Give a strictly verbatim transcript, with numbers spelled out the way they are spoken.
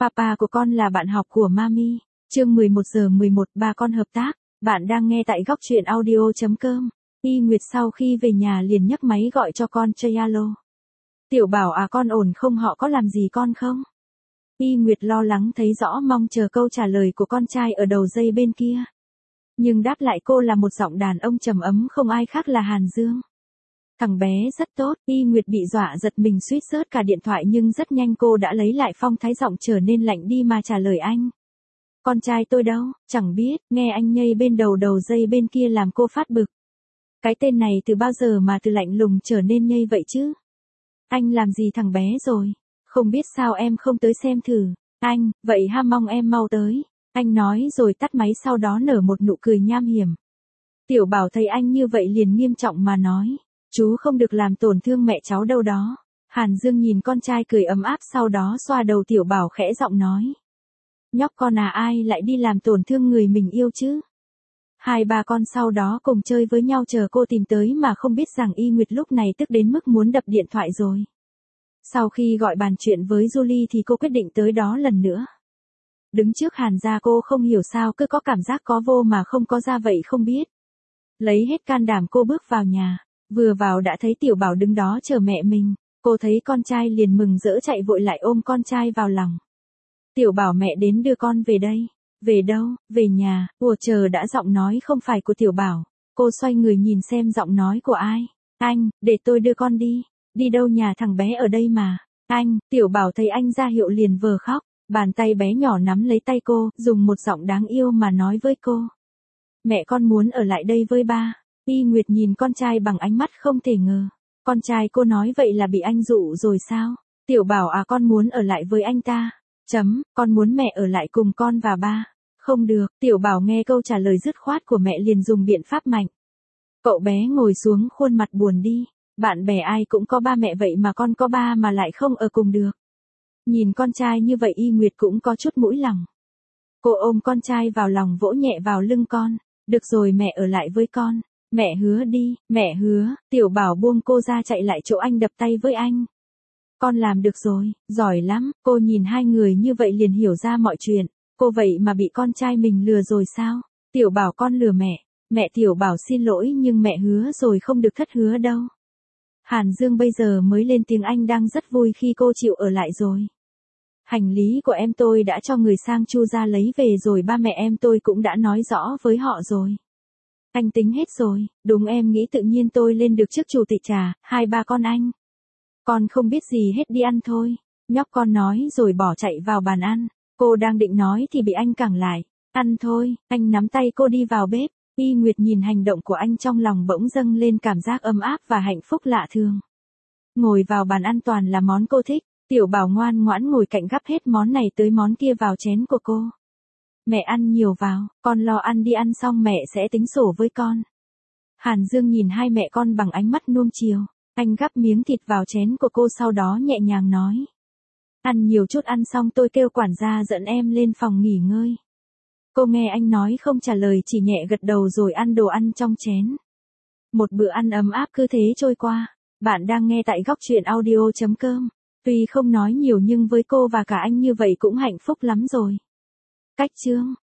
Papa của con là bạn học của Mami. Chương mười một giờ mười một, ba con hợp tác. Bạn đang nghe tại góc truyện audio chấm com. Y Nguyệt sau khi về nhà liền nhấc máy gọi cho con chơi alo. Tiểu Bảo à, con ổn không, họ có làm gì con không? Y Nguyệt lo lắng thấy rõ, mong chờ câu trả lời của con trai ở đầu dây bên kia. Nhưng đáp lại cô là một giọng đàn ông trầm ấm, không ai khác là Hàn Dương. Thằng bé rất tốt. Y Nguyệt bị dọa giật mình suýt rớt cả điện thoại, nhưng rất nhanh cô đã lấy lại phong thái, giọng trở nên lạnh đi mà trả lời anh. Con trai tôi đâu, chẳng biết. Nghe anh nhây bên đầu đầu dây bên kia làm cô phát bực. Cái tên này từ bao giờ mà từ lạnh lùng trở nên nhây vậy chứ? Anh làm gì thằng bé rồi? Không biết sao em không tới xem thử. Anh, vậy ha, mong em mau tới. Anh nói rồi tắt máy, sau đó nở một nụ cười nham hiểm. Tiểu Bảo thấy anh như vậy liền nghiêm trọng mà nói. Chú không được làm tổn thương mẹ cháu đâu đó. Hàn Dương nhìn con trai cười ấm áp, sau đó xoa đầu Tiểu Bảo khẽ giọng nói. Nhóc con à, ai lại đi làm tổn thương người mình yêu chứ? Hai ba con sau đó cùng chơi với nhau chờ cô tìm tới, mà không biết rằng Y Nguyệt lúc này tức đến mức muốn đập điện thoại rồi. Sau khi gọi bàn chuyện với Julie thì cô quyết định tới đó lần nữa. Đứng trước Hàn gia cô không hiểu sao cứ có cảm giác có vô mà không có ra vậy không biết. Lấy hết can đảm cô bước vào nhà. Vừa vào đã thấy Tiểu Bảo đứng đó chờ mẹ mình. Cô thấy con trai liền mừng rỡ chạy vội lại ôm con trai vào lòng. Tiểu Bảo, mẹ đến đưa con về đây. Về đâu? Về nhà. Ủa chờ đã, giọng nói không phải của Tiểu Bảo. Cô xoay người nhìn xem giọng nói của ai. Anh, để tôi đưa con đi. Đi đâu, nhà thằng bé ở đây mà. Anh, Tiểu Bảo thấy anh ra hiệu liền vờ khóc. Bàn tay bé nhỏ nắm lấy tay cô, dùng một giọng đáng yêu mà nói với cô. Mẹ con muốn ở lại đây với ba. Y Nguyệt nhìn con trai bằng ánh mắt không thể ngờ. Con trai cô nói vậy là bị anh dụ rồi sao? Tiểu Bảo à, con muốn ở lại với anh ta. Chấm, con muốn mẹ ở lại cùng con và ba. Không được. Tiểu Bảo nghe câu trả lời dứt khoát của mẹ liền dùng biện pháp mạnh. Cậu bé ngồi xuống, khuôn mặt buồn đi. Bạn bè ai cũng có ba mẹ, vậy mà con có ba mà lại không ở cùng được. Nhìn con trai như vậy Y Nguyệt cũng có chút mũi lòng. Cô ôm con trai vào lòng, vỗ nhẹ vào lưng con. Được rồi, mẹ ở lại với con. Mẹ hứa đi, mẹ hứa. Tiểu Bảo buông cô ra chạy lại chỗ anh, đập tay với anh. Con làm được rồi, giỏi lắm. Cô nhìn hai người như vậy liền hiểu ra mọi chuyện. Cô vậy mà bị con trai mình lừa rồi sao? Tiểu Bảo, con lừa mẹ. Mẹ. Tiểu Bảo xin lỗi, nhưng mẹ hứa rồi, không được thất hứa đâu. Hàn Dương bây giờ mới lên tiếng, anh đang rất vui khi cô chịu ở lại rồi. Hành lý của em tôi đã cho người sang Chu gia lấy về rồi, ba mẹ em tôi cũng đã nói rõ với họ rồi. Anh tính hết rồi. Đúng, em nghĩ tự nhiên tôi lên được chức chủ tịch trà, hai ba con anh. Con không biết gì hết, đi ăn thôi. Nhóc con nói rồi bỏ chạy vào bàn ăn. Cô đang định nói thì bị anh cản lại. Ăn thôi. Anh nắm tay cô đi vào bếp. Y Nguyệt nhìn hành động của anh, trong lòng bỗng dâng lên cảm giác ấm áp và hạnh phúc lạ thường. Ngồi vào bàn ăn toàn là món cô thích. Tiểu Bảo ngoan ngoãn ngồi cạnh gắp hết món này tới món kia vào chén của cô. Mẹ ăn nhiều vào, con lo ăn đi, ăn xong mẹ sẽ tính sổ với con. Hàn Dương nhìn hai mẹ con bằng ánh mắt nuông chiều. Anh gắp miếng thịt vào chén của cô, sau đó nhẹ nhàng nói. Ăn nhiều chút, ăn xong tôi kêu quản gia dẫn em lên phòng nghỉ ngơi. Cô nghe anh nói không trả lời, chỉ nhẹ gật đầu rồi ăn đồ ăn trong chén. Một bữa ăn ấm áp cứ thế trôi qua. Bạn đang nghe tại góc truyện audio chấm com. Tuy không nói nhiều nhưng với cô và cả anh như vậy cũng hạnh phúc lắm rồi. Cách chương